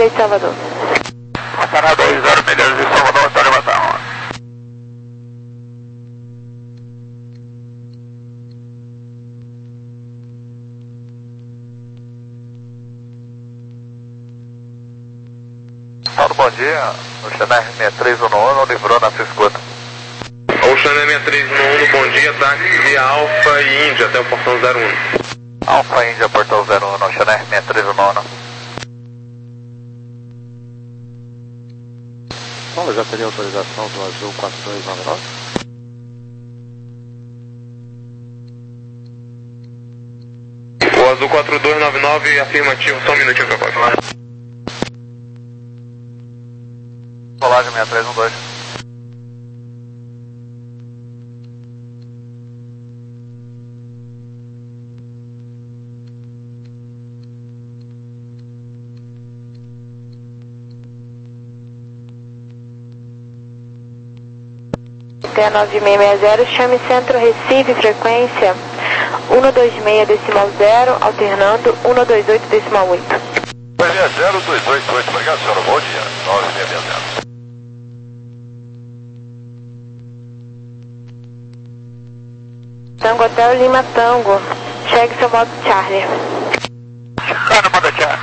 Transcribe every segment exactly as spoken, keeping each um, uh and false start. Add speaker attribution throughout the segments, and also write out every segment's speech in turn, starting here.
Speaker 1: milhas de Salvador.
Speaker 2: Canal dois zero milhas de Salvador, está elevação. Todo bom dia, o Channel sessenta e três um um livrou na sua escuta.
Speaker 3: O Channel sessenta e três um um, bom dia, táxi via Alfa e Índia até o portão zero um.
Speaker 2: Alfa Índia, portão zero um, no Channel sessenta e três um um.
Speaker 4: Bom, já teria autorização do Azul quatro dois nove nove?
Speaker 3: O Azul quatro dois nove nove, afirmativo, só um minutinho que eu posso falar.
Speaker 2: Colagem sessenta e três um dois.
Speaker 1: T nove seis seis zero, chame Centro Recife, frequência um dois seis decimal zero, alternando um dois oito decimal oito.
Speaker 2: Bahia zero dois oito oito, obrigado senhor, bom dia, nove seis seis zero.
Speaker 1: Tango Hotel Lima Tango, chegue seu modo Charlie.
Speaker 2: Ah, no modo Charlie.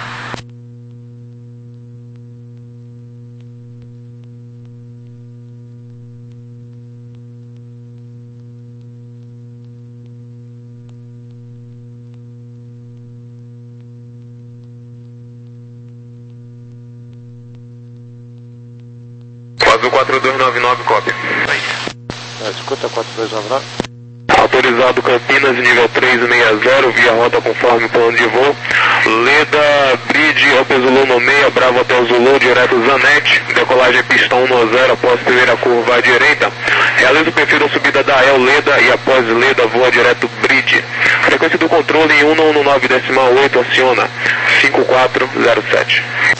Speaker 3: Azul quatro dois nove nove, cópia.
Speaker 4: É, escuta quatro dois nove nove.
Speaker 3: Autorizado Campinas, nível três seis zero, via rota conforme plano de voo. Leda, Bridge, Alpe Zulu no meia, Bravo Hotel Zulu, direto Zanetti. Decolagem pista um zero, após primeira curva à direita. Realiza o perfil da subida da El Leda e após Leda voa direto Bridge. Frequência do controle em um um nove decimal oito, aciona cinco quatro zero sete.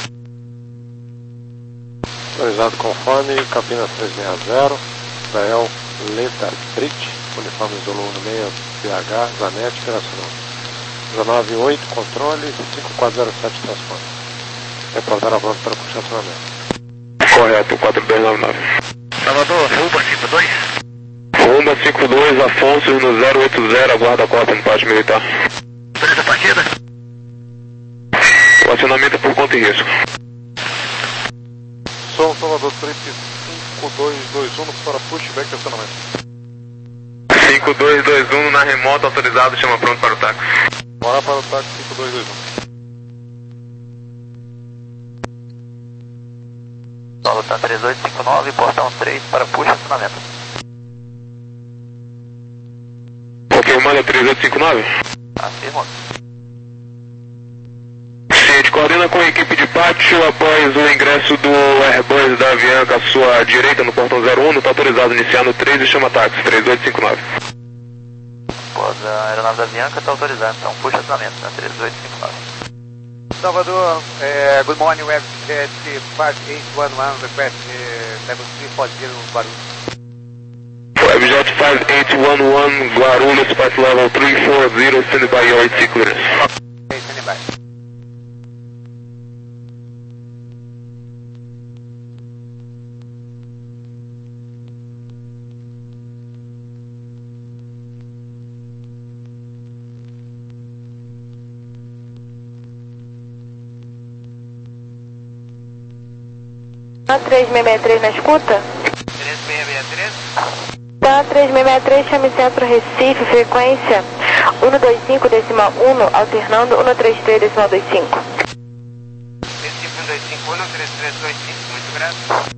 Speaker 4: Autorizado conforme Campinas três seis zero, Israel Leda Bridge, uniforme Zulu no meio, P H, Zanetti, operacional. dezenove oito, controle, cinco quatro zero sete, transporte. Reportar a volta para o estacionamento.
Speaker 3: Correto, quatro dois nove nove.
Speaker 2: Salvador, Rumba cinco dois.
Speaker 3: Rumba cinco dois, Afonso no zero oito zero, aguarda a cópia no pátio militar.
Speaker 2: Beleza, partida?
Speaker 3: O acionamento é por conta e risco.
Speaker 4: Som Salvador trip cinco dois dois um para pushback de acionamento.
Speaker 3: cinco dois dois um na remota, autorizado, chama pronto para o táxi.
Speaker 4: Bora para o táxi cinco dois dois um.
Speaker 2: Salvador três oito cinco nove, portão três para push acionamento.
Speaker 3: Confirmando três oito cinco nove?
Speaker 2: Afirmo.
Speaker 3: Ciente, coordena com a equipe de pátio após o ingresso do Airbus da Avianca à sua direita no portão zero um, está autorizado a iniciar no três e chama táxi três oito cinco nove.
Speaker 2: Após a aeronave da Avianca está autorizado, então puxa acionamento na três oito cinco nove.
Speaker 5: Salvador, uh, good morning, Webjet five eight one one, request uh, level three for zero Guarulhos.
Speaker 3: Webjet five eight one one, Guarulhos, flight level three four zero, stand by your A T C clearance.
Speaker 5: Okay, stand by.
Speaker 1: três seis seis três na escuta?
Speaker 5: três seis seis três.
Speaker 1: Tá, três seis seis três, chame Centro Recife, frequência um dois cinco decimal um, alternando um três três decimal vinte e cinco.
Speaker 5: Recife um dois cinco um, três três dois cinco, muito grato.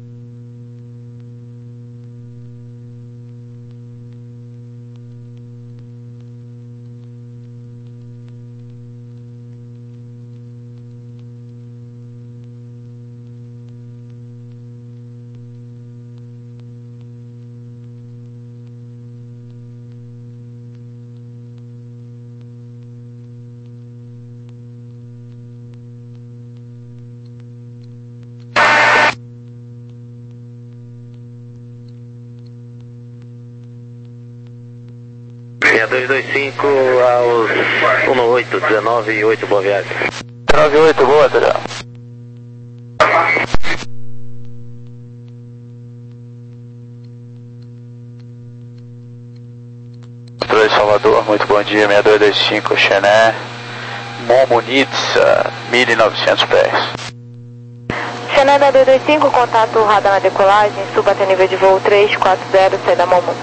Speaker 6: dois dois cinco aos um oito, dezenove oito, boa viagem.
Speaker 2: dezenove oito, boa, Adriano. Controle Salvador, muito bom dia, seis dois dois cinco, Xené, Momunitsa, mil e novecentos pés.
Speaker 1: Xené seis dois dois cinco, contato radar na decolagem, suba até nível de voo três quatro zero, sai da Momu.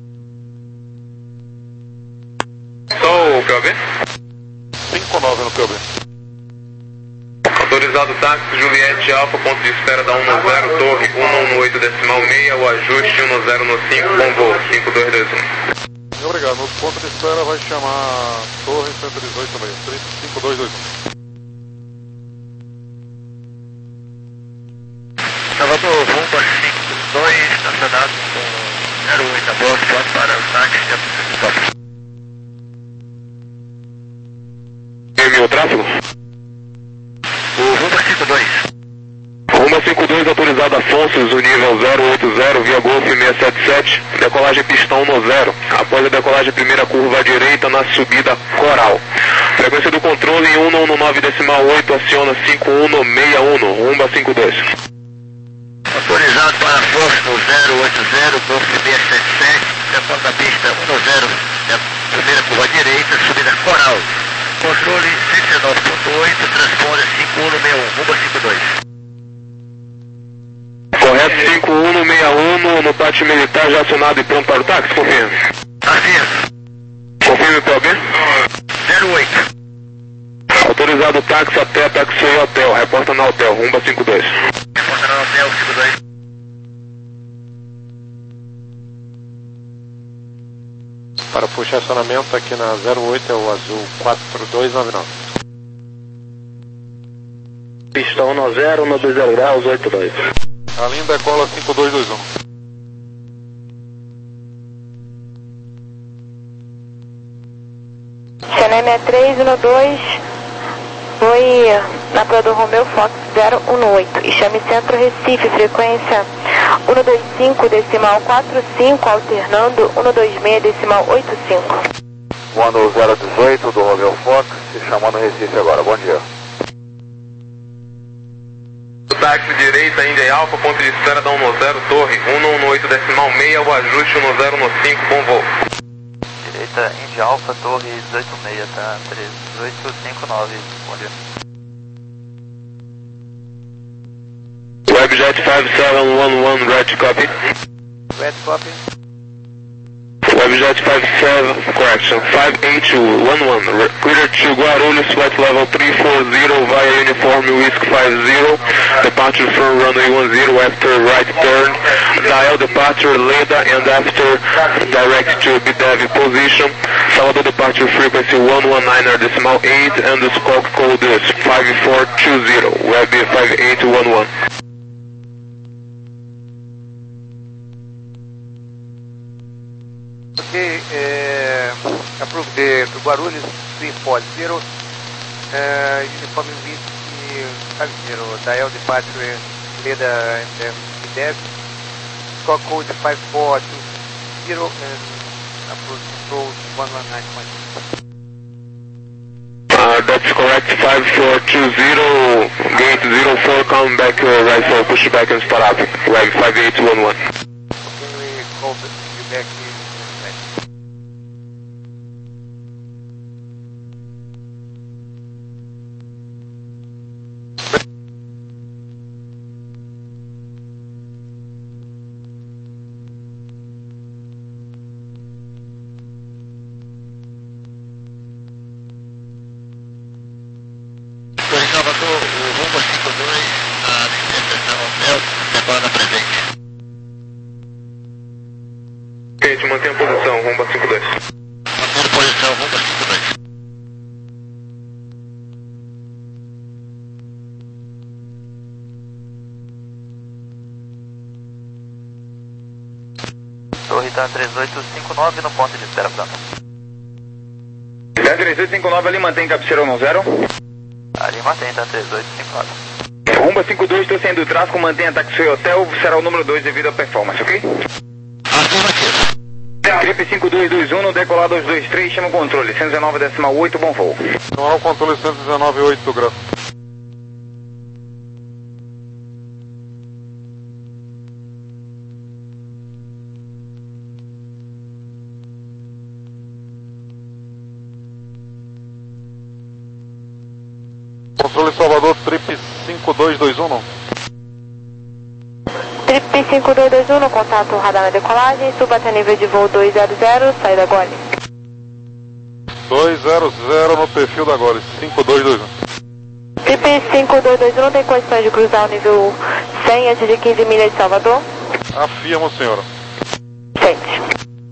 Speaker 3: Só o P O B?
Speaker 4: cinco nove no P O B.
Speaker 3: Autorizado táxi Juliette Alfa, ponto de espera da um zero, torre um um oito decimal seis, o ajuste um zero no cinco, bom voo, cinco dois dois um.
Speaker 4: Obrigado, no ponto de espera vai chamar Torre cento e dezoito também, cinco dois dois um.
Speaker 5: Salvador, Rumba cinco dois, estacionado com zero oito a bordo, pode parar o táxi, dentro do top.
Speaker 3: E o tráfego?
Speaker 5: O Rumba cinco dois.
Speaker 3: Rumba cinco dois, autorizado Afonso, o nível zero oito zero, via Golf seiscentos e setenta e sete, decolagem pistão no zero. Após a decolagem, primeira curva à direita na subida Coral. Frequência do controle em um um nove decimal oito, aciona cinco um no seis um, Rumba cinco dois.
Speaker 5: Autorizado para Afonso no zero oito zero, Golf seiscentos e setenta e sete, depois da pista um zero, primeira curva à direita, subida Coral. Controle cento e dezenove ponto oito, transponder cinco um no seis um, Rumba cinco dois.
Speaker 3: Correto, cinco um no seis um, no, no pátio militar já acionado e pronto para o táxi, confirme.
Speaker 5: Afirmo.
Speaker 3: Confirme o P O B?
Speaker 5: zero oito.
Speaker 3: Autorizado o táxi até táxi e hotel, reporta no hotel, Rumba cinco dois.
Speaker 5: Reporta no hotel cinco dois.
Speaker 4: Para puxar acionamento aqui na zero oito é o azul quatro dois nove nove.
Speaker 3: Pistão no zero, no dois zero graus, oito dois.
Speaker 4: A linha decola cinco dois dois um.
Speaker 1: Xené sessenta e três um dois, foi na Praia do Romeu Fox zero um oito e chame Centro Recife, frequência um dois cinco decimal quatro cinco, alternando um dois seis decimal oito cinco.
Speaker 2: Voando zero dezoito do Romeu Fox, se chamando Recife agora, bom dia.
Speaker 3: Táxi direita, Índia Alfa, ponto de espera da um zero, torre um um oito decimal seis, o ajuste um zero no cinco, bom voo.
Speaker 2: Direita, Índia Alfa, torre dezoito seis, tá? três oito cinco nove, bom dia.
Speaker 3: Webjet cinco sete um um, red copy.
Speaker 2: Red copy.
Speaker 3: Webjet five seven, correction, five eight one one, clear to Guarulhos, flight level three four zero via uniform Whiskey five zero, departure from runway one zero after right turn, dial departure Leda and after direct to B D E V position, Salvador departure frequency one one nine decimal eight and the squawk code is five four two zero, Web five eight one one.
Speaker 5: Ok, é, approve the, the Guarulhos three four zero, uh, uniform Whiskey five zero, dial departure Leda and then B D E V, score code five four two zero and approach control one one nine point six.
Speaker 3: Uh, that's correct, five four two zero, gate zero four, come back uh, right four, push back and start up, web five eight one one.
Speaker 5: Can we call you back in? Salvador, o Rumba cinco dois, a estação hotel, decola na presente.
Speaker 3: Gente, mantenha a posição, Rumba cinco dois.
Speaker 5: Mantendo posição, Rumba cinco dois.
Speaker 2: Torre está três oito cinco nove no ponto de espera, portanto.
Speaker 3: três oito cinco nove ali, mantém cabeceira no zero.
Speaker 2: Ali mantém, tá três oito cinco nove.
Speaker 3: Rumba cinco dois, estou saindo do tráfego, mantenha táxi hotel, será o número dois devido à performance, ok?
Speaker 5: Afirmativo.
Speaker 3: Trip cinco dois dois um, no decolar dois dois três, chama o controle, cento e dezenove decimal oito, bom voo.
Speaker 4: Não há o controle cento e dezenove ponto oito graus. dois Salvador, trip cinco dois dois um, não?
Speaker 1: Trip cinco dois dois um, no contato radar na decolagem, suba até nível de voo dois zero zero, saída Gole.
Speaker 4: dois zero zero no perfil da Gole, cinco dois dois um.
Speaker 1: Trip cinco dois dois um não tem condições de cruzar o nível cem antes de quinze milhas de Salvador?
Speaker 4: Afirmo, senhora.
Speaker 1: Sente.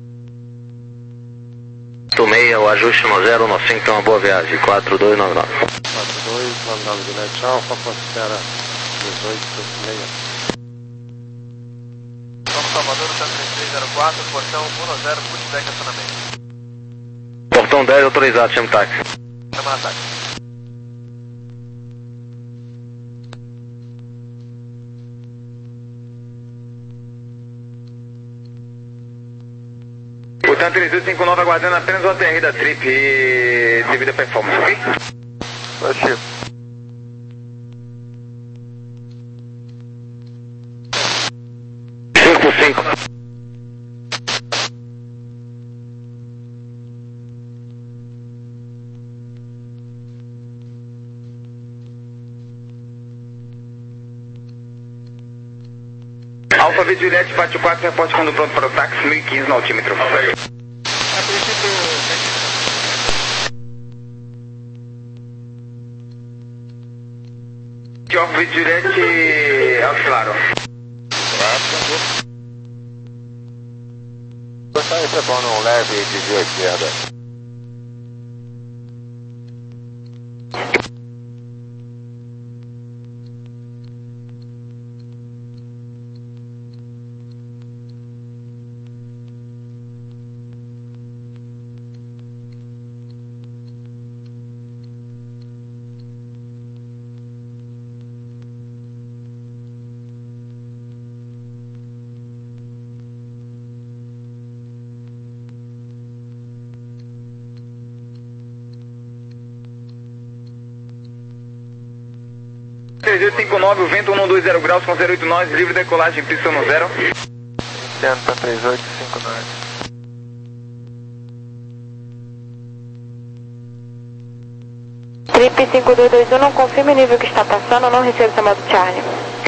Speaker 3: meia, o ajuste no zero no cinco, então uma boa viagem, quatro dois nove nove.
Speaker 4: quatro dois nove nove de net alfa, considera dezoito meia.
Speaker 5: São Salvador, três três zero quatro, portão um zero, pushback acionamento.
Speaker 3: Portão dez autorizado, chama o táxi.
Speaker 5: Chama na táxi.
Speaker 3: Portanto, três dois cinco nove aguardando apenas o A T R da Trip devido à performance, ok?
Speaker 4: Baixinho.
Speaker 3: cinco cinco. Alfa V Juliette, parte quatro, reporte quando pronto para o táxi, mil e quinze no altímetro. Alfa V Juliette, alto claro.
Speaker 4: Gostar esse é bom, não leve e desvio à esquerda.
Speaker 3: três dois cinco nove, o vento um dois zero graus com zero oito nós, livre decolagem, pista no zero.
Speaker 5: Iniciando três oito cinco nove.
Speaker 1: Trip cinco dois dois um, não confirme o nível que está passando, não recebe chamado Charlie.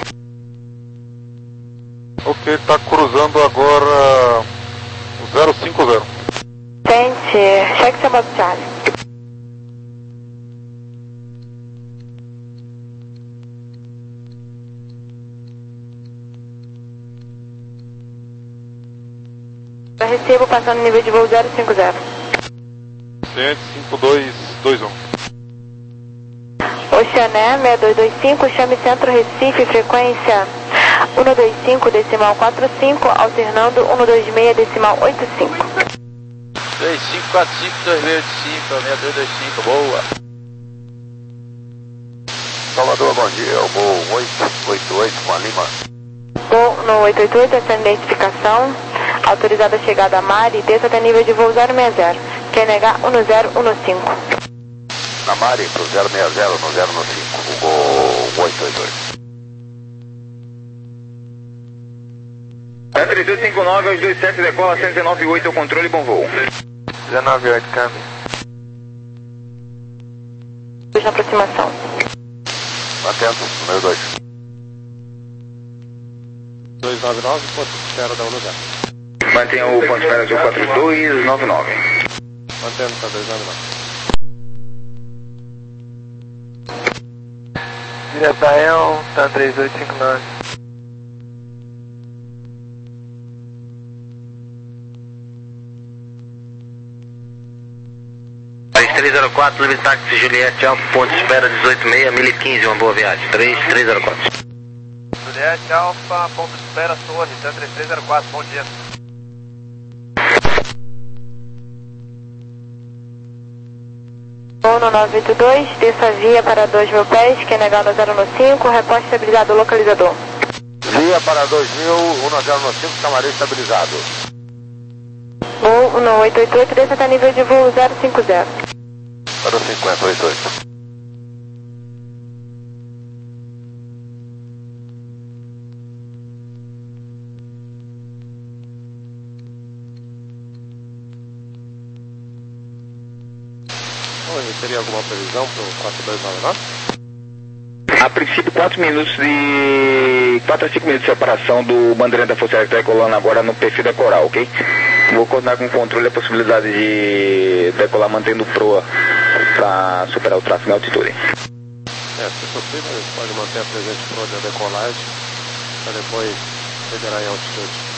Speaker 4: Ok, está cruzando agora o zero cinco zero.
Speaker 1: Sente, cheque chamado Charlie. Eu recebo passando nível de voo zero cinco zero.
Speaker 4: Ciente cinco dois dois um.
Speaker 1: Oceané seis dois dois cinco, chame Centro Recife, frequência um dois cinco decimal quatro cinco, alternando um dois seis decimal oito cinco.
Speaker 2: dois cinco quatro cinco dois seis oito cinco, seis dois dois cinco, boa.
Speaker 4: Salvador, bom dia, eu vou oito oito oito com a Lima.
Speaker 1: Voo no oito oito oito, essa identificação, autorizada a chegada a Mari, desça até nível de voo zero seis zero, quer negar um zero um cinco.
Speaker 4: Na Mari, pro zero seis zero no zero cinco, voo oito oito oito.
Speaker 3: três dois cinco nove, dois dois sete, decola cento e dezenove oito, o controle, bom voo.
Speaker 5: dezenove oito, câmbio.
Speaker 1: Na aproximação.
Speaker 4: Atento, número dois. dois nove nove, ponto de espera da um lugar.
Speaker 3: Mantenha o ponto de espera azul quatro dois nove nove.
Speaker 4: Mantendo para dois nove nove.
Speaker 5: Direto a El, tá três oito cinco nove.
Speaker 3: três zero quatro, livre táxi Juliette, Alfa, ponto de espera dezoito seis, mil e quinze, uma boa viagem. três três zero quatro.
Speaker 5: Juliette, Alfa, ponto de espera, Torre, três três zero quatro, bom dia.
Speaker 1: Voo no nove oito dois, desça via para dois mil pés, quer negar no zero cinco, reposte estabilizado localizador.
Speaker 4: Via para dois mil, um zero cinco, camarim estabilizado.
Speaker 1: Voo no oito oito oito, desça até nível de voo zero cinco zero.
Speaker 4: Para o cinquenta oito oito. Oi, teria alguma previsão para o quatro dois nove nove?
Speaker 6: princípio, quatro minutos de... quatro a cinco minutos de separação do Bandeirante da Força Aérea que está decolando agora no perfil da Coral, ok? Vou coordenar com o controle a possibilidade de decolar mantendo proa para superar o tráfego em altitude.
Speaker 4: É, se possível, a gente pode manter a presente proa de decolagem para depois liberar em altitude.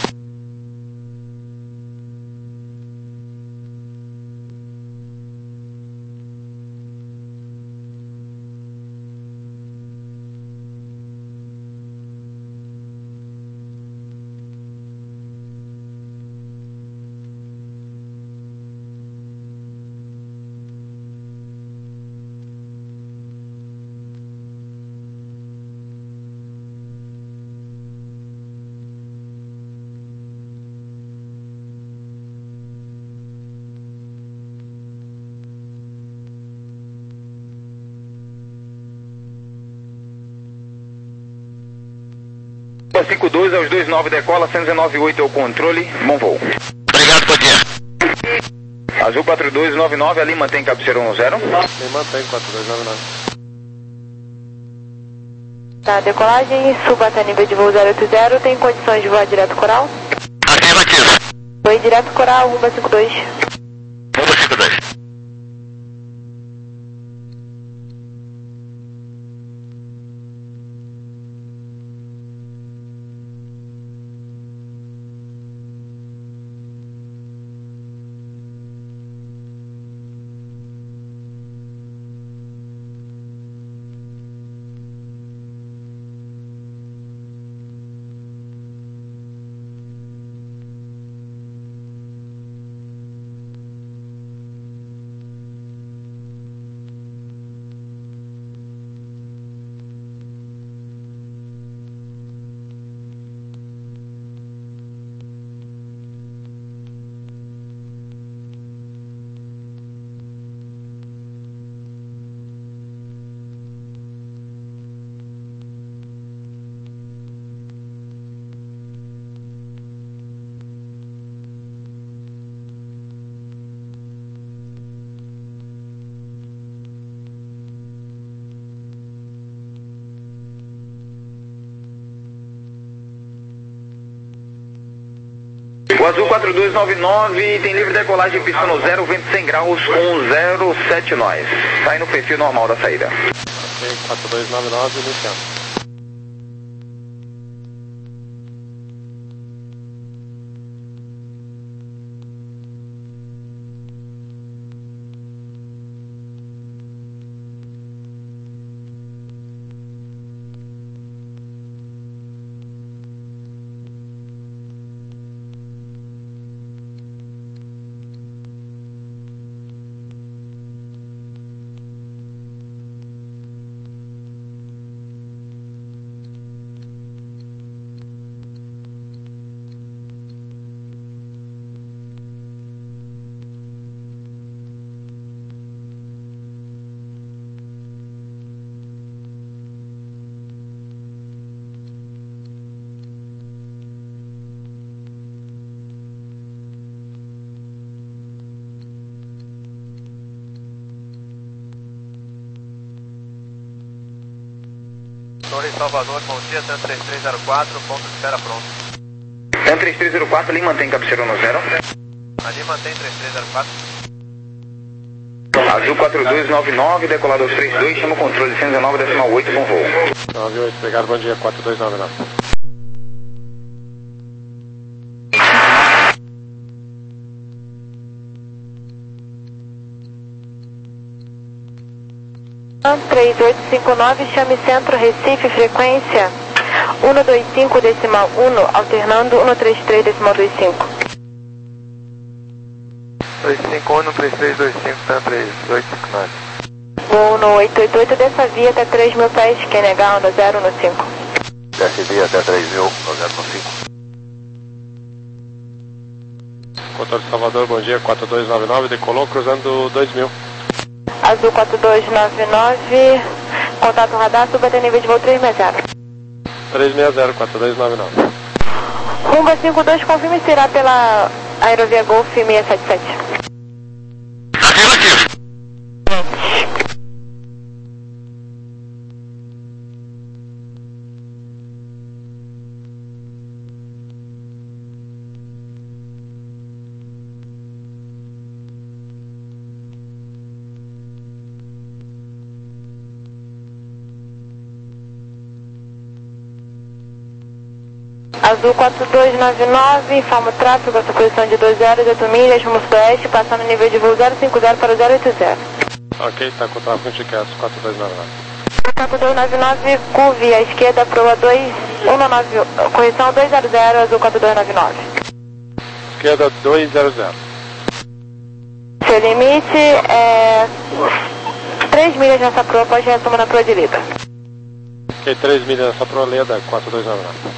Speaker 6: cinco dois aos dois nove decola, cento e dezenove oito é o controle, bom voo.
Speaker 3: Obrigado, bom dia.
Speaker 6: Azul quatro dois nove nove, ali mantém cabeceira um zero.
Speaker 4: Me mantém quatro dois nove nove.
Speaker 1: Tá, decolagem, suba até nível de voo zero oito zero, tem condições de voar direto Coral?
Speaker 3: Afirmativo.
Speaker 1: Foi direto Coral, rumo a cinco dois.
Speaker 3: Rumo cinco dois.
Speaker 6: O Azul quatro dois nove nove tem livre decolagem pista no zero, vento cem graus com zero sete nós. Sai no perfil normal da saída.
Speaker 4: Ok, quatro dois nove nove, iniciando.
Speaker 5: Torre Salvador, bom dia, T A M três três zero quatro, ponto de espera pronto.
Speaker 6: T A M três três zero quatro, ali mantém cabeceira no zero.
Speaker 5: Ali mantém três três zero quatro.
Speaker 6: Azul quatro dois nove nove, decolado aos três dois, chama o controle cento e dezenove decimal oito, bom voo.
Speaker 4: nove oito, obrigado, bom dia, quatro dois nove nove.
Speaker 1: três oito cinco nove, chame centro, Recife, frequência um dois cinco decimal um, alternando um três três decimal vinte e cinco.
Speaker 5: dois cinco um, três três dois cinco, T A M três oito cinco nove.
Speaker 1: Voo no oito oito oito dessa via até três mil pés, Q N H um zero um cinco.
Speaker 3: Desce via até três mil, zero um cinco.
Speaker 4: Controle Salvador, bom dia, quatro dois nove nove, decolou cruzando dois mil.
Speaker 1: Azul quatro dois nove nove, contato radar, suba até nível de voo três seis zero.
Speaker 4: três seis zero, quatro dois nove nove.
Speaker 1: Rumo a cinco dois, confirme se irá pela Aerovia Golf seiscentos e setenta e sete.
Speaker 3: Afirmativo.
Speaker 1: Azul quatro dois nove nove, informa o tráfego, essa posição de dois zero oito milhas, rumo sudoeste, passando nível de voo zero cinco zero para zero oito zero.
Speaker 4: Ok, está com o tráfego indicado, quatro dois nove nove.
Speaker 1: quatro dois nove nove, curve à esquerda, proa dois um nove, correção dois zero zero, Azul quatro dois nove nove.
Speaker 4: Esquerda dois zero zero.
Speaker 1: Seu limite é três milhas nessa proa, pode retomar na proa de Lida.
Speaker 4: Ok, três milhas nessa proa, Leda, quatro dois nove nove.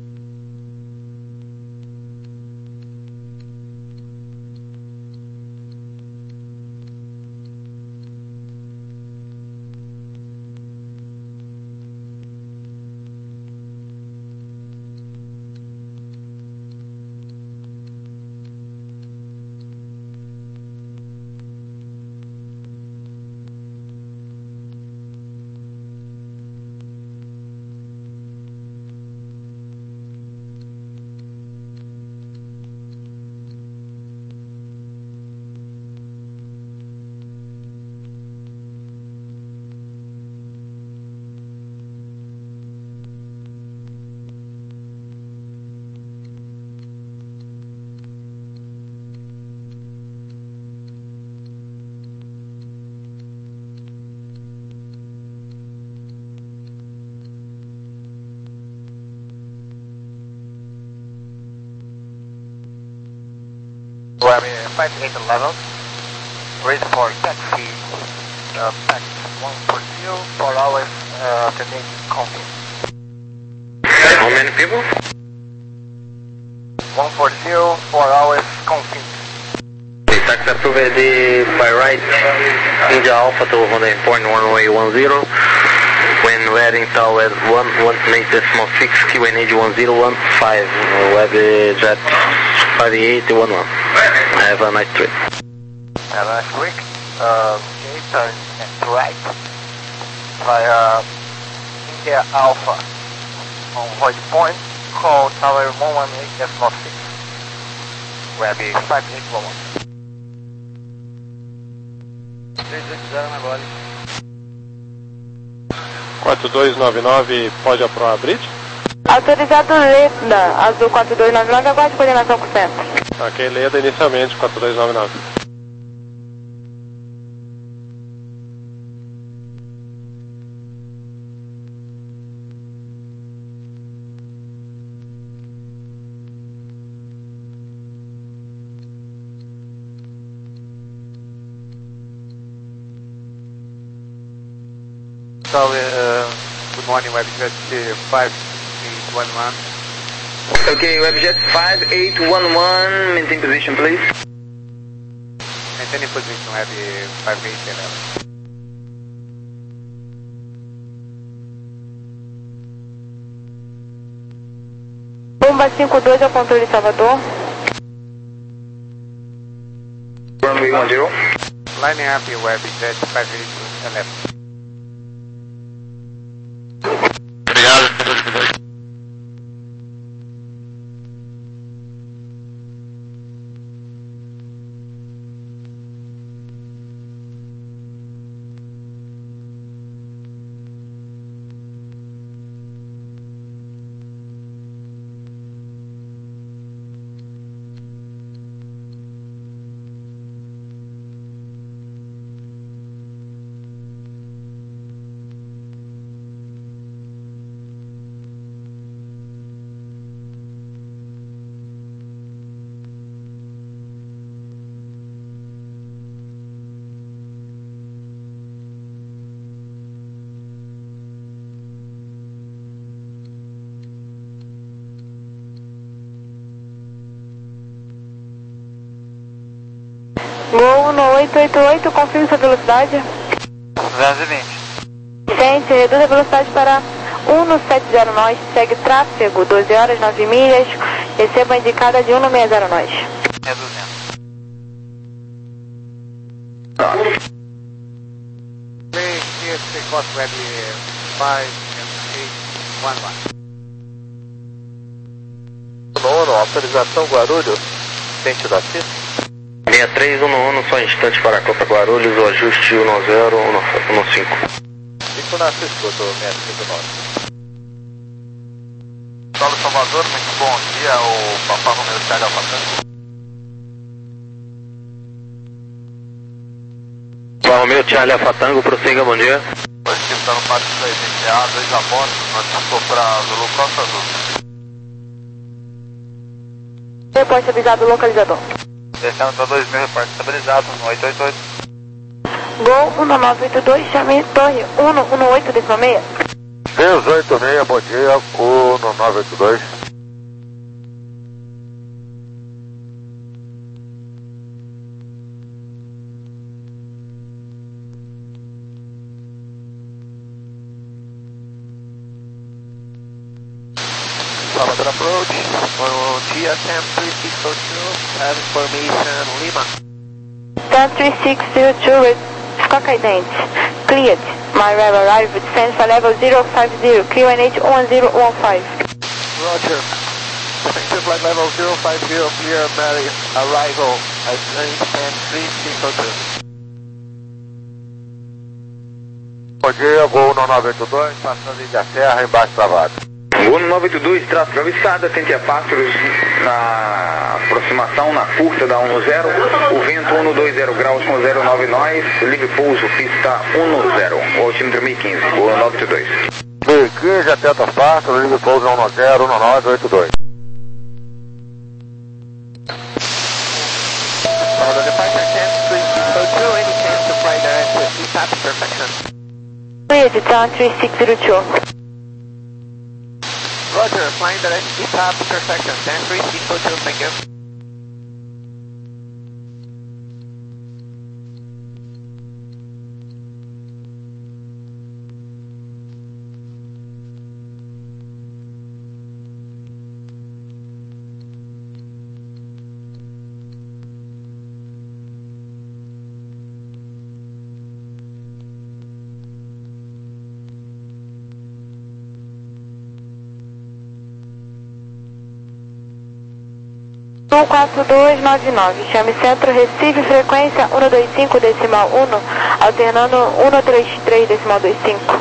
Speaker 5: Miami five eight eleven, ready for taxi, uh, tax one four zero, four hours, uh, Canadian config.
Speaker 3: How many people?
Speaker 5: one four zero, four hours config.
Speaker 3: Taxi approved by right, India Alpha to Honda Point one way one zero. When wearing tower one one eight decimal six, Q N H one zero one five, web jet five eight one one. Have a nice trip.
Speaker 5: Have a nice week. Uh, okay, turn to right via India Alpha on Void Point. Call tower one one eight decimal six, web five eight one one. três oito zero na Gole.
Speaker 4: quatro dois nove nove, pode aprovar a bridge?
Speaker 1: Autorizado Leda, Azul quatro dois nove nove, aguarde coordenação com o centro.
Speaker 4: Ok, Leda inicialmente, quatro dois nove nove.
Speaker 5: So, uh, good morning, Webjet five eight one one.
Speaker 6: Okay, Webjet five eight one one, maintain position please.
Speaker 5: Maintain position, Web five eight eleven.
Speaker 1: Bomba cinco dois ao controle Salvador.
Speaker 6: Runway one zero.
Speaker 5: Lining up, Webjet five eight eleven.
Speaker 1: Gol no oito oito oito, confirme sua velocidade.
Speaker 5: duzentos e vinte.
Speaker 1: Gente, reduz a velocidade para um no sete zero nós, segue tráfego, doze horas, nove milhas, receba a indicada de um no seis zero nós.
Speaker 5: Reduzindo. Please, here, take off Web five eight one one.
Speaker 2: Nono, autorização Guarulhos, frente da pista.
Speaker 3: seis três um um, só instante para a Copa Guarulhos, o ajuste um zero um cinco.
Speaker 2: Fico na escuta, seis três um nove. Saulo Salvador, muito bom dia, o Papa Romeu Charlie Alfa Tango.
Speaker 3: Papa Romeu Charlie Alfa Tango, prossiga, bom dia.
Speaker 2: Positivo, está no pátio da G A, dois a bordo, notificou para Zulu Costa Azul.
Speaker 1: Reporte avisado localizador.
Speaker 2: Descendo para dois mil, reporte estabilizado, um oito oito oito.
Speaker 1: Gol um nove oito dois, chame torre um um oito décima seis.
Speaker 4: dezoito seis, bom dia, um nove oito dois.
Speaker 5: Salvador approach, on G S M three six zero two, have information Lima.
Speaker 1: Stan three six zero two, Scocaidente. Cleared. My rev arrived, descends for level zero five zero, Q N H one zero one five.
Speaker 5: Roger. Effective flight level zero five zero, clear Mary, arrival at Stan three six zero two.
Speaker 4: Bom dia, voo um nove oito dois, passando Ilha Serra, embaixo travado.
Speaker 6: Gol nove oito dois, tráfego avistada, sente a pássaros na aproximação, na curta da um zero, o vento um dois zero graus com zero nove nós, livre pouso, pista um zero, o altímetro mil e quinze, Gol nove oito dois.
Speaker 4: mil e quinze, atento aos pássaros, livre pouso um zero, um nove oito dois.
Speaker 5: Salvador departure Stan three six zero two, any chance to fly direct to E T A P perfection?
Speaker 1: Cleared, Stan three six zero two.
Speaker 5: Roger, flying direct E T A P perfection, Stan three six zero two, thank you.
Speaker 1: um quatro dois nove nove, chame centro Recife, frequência um dois cinco decimal um, alternando um três três decimal vinte e cinco.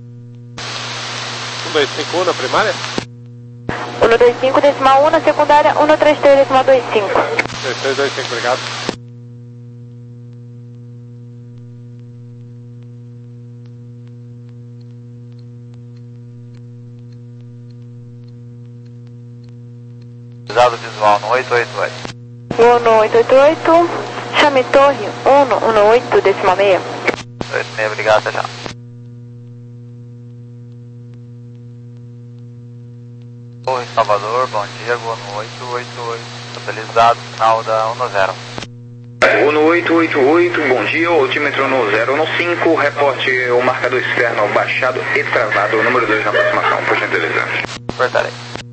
Speaker 4: um dois cinco um na primária?
Speaker 1: um dois cinco decimal um na secundária, um três três decimal vinte e cinco.
Speaker 4: três três dois cinco, obrigado.
Speaker 2: Avisado visual no oito oito oito.
Speaker 1: um oito oito oito, chame torre um um oito decimal seis.
Speaker 2: oito seis, obrigado, até já. Torre Salvador, bom dia, Gol no oito oito oito, estabilizado, final da um zero.
Speaker 6: Gol no oito oito oito, bom dia, o altímetro no zero cinco, reporte o marcador externo baixado e travado, número dois na aproximação, por gentileza.
Speaker 2: Cortarei.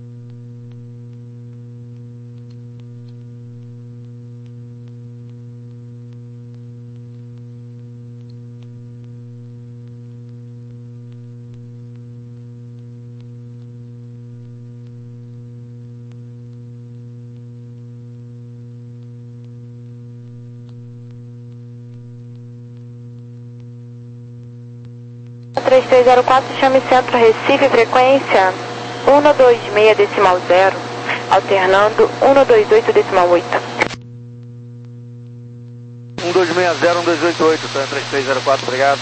Speaker 1: três três zero quatro, chame centro Recife, frequência um dois seis decimal zero, alternando um dois oito decimal oito.
Speaker 5: um dois seis zero, um dois oito oito, Stan três três zero quatro, obrigado.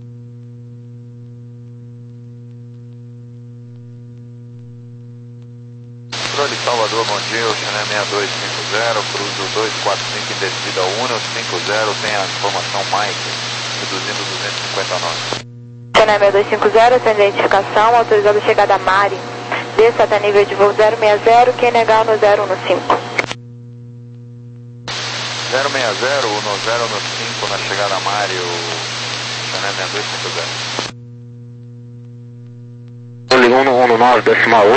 Speaker 2: Controle Salvador, bom dia, o Channel seis dois cinco zero, cruzo dois quatro cinco em descida um cinco zero, tem a informação Mike, reduzindo duzentos e cinquenta nós.
Speaker 1: Channel seis dois cinco zero, sem identificação, autorizado a chegada a Mari. Desça até nível de voo zero seis zero, quem negar no zero um cinco.
Speaker 2: zero seis zero, no zero no cinco na chegada a Mari, o Channel seis dois cinco zero.
Speaker 3: Ligou no um nove decimal